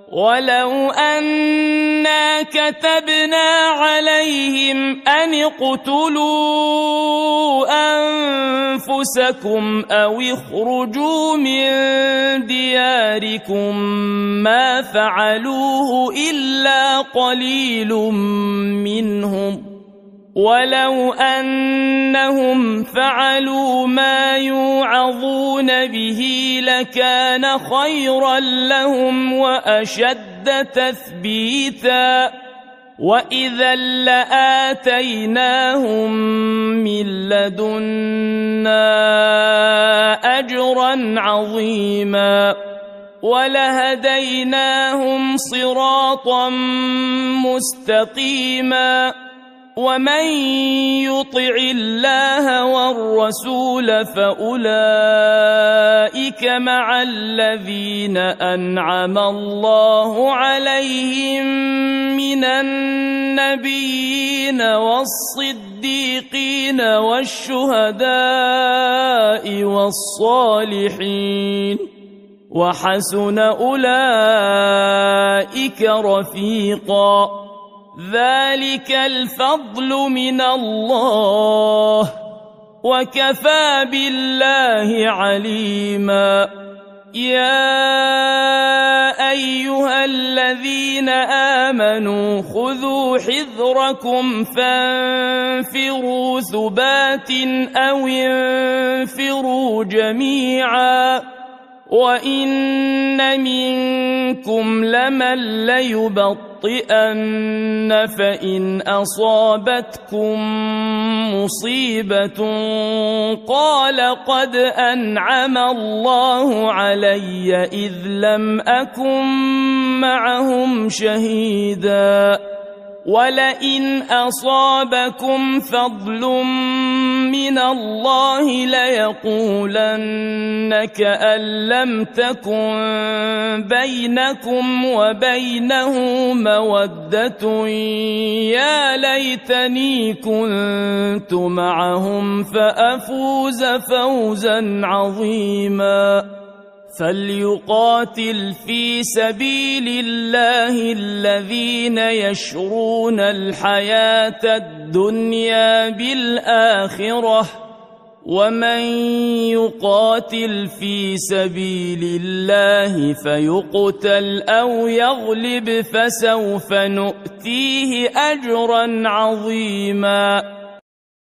ولو أنا كتبنا عليهم أن اقتلوا أنفسكم أو اخرجوا من دياركم ما فعلوه إلا قليل منهم، ولو أنهم فعلوا ما يوعظون به لكان خيرا لهم وأشد تثبيتا، وإذا لآتيناهم من لدنا أجرا عظيما ولهديناهم صراطا مستقيما. ومن يطع الله والرسول فأولئك مع الذين أنعم الله عليهم من النبيين والصديقين والشهداء والصالحين، وحسن أولئك رفيقا. ذلك الفضل من الله وكفى بالله عليما. يا أيها الذين آمنوا خذوا حذركم فانفروا ثبات أو انفروا جميعا، وإن منكم لمن ليبطئن فإن أصابتكم مصيبة قال قد أنعم الله علي إذ لم أكن معهم شهيدا، ولئن أصابكم فضل من الله ليقولن كأن لم تكن بينكم وبينه مودة يا ليتني كنت معهم فأفوز فوزا عظيما. فليقاتل في سبيل الله الذين يشرون الحياة الدنيا بالآخرة، ومن يقاتل في سبيل الله فيقتل أو يغلب فسوف نؤتيه أجرا عظيما.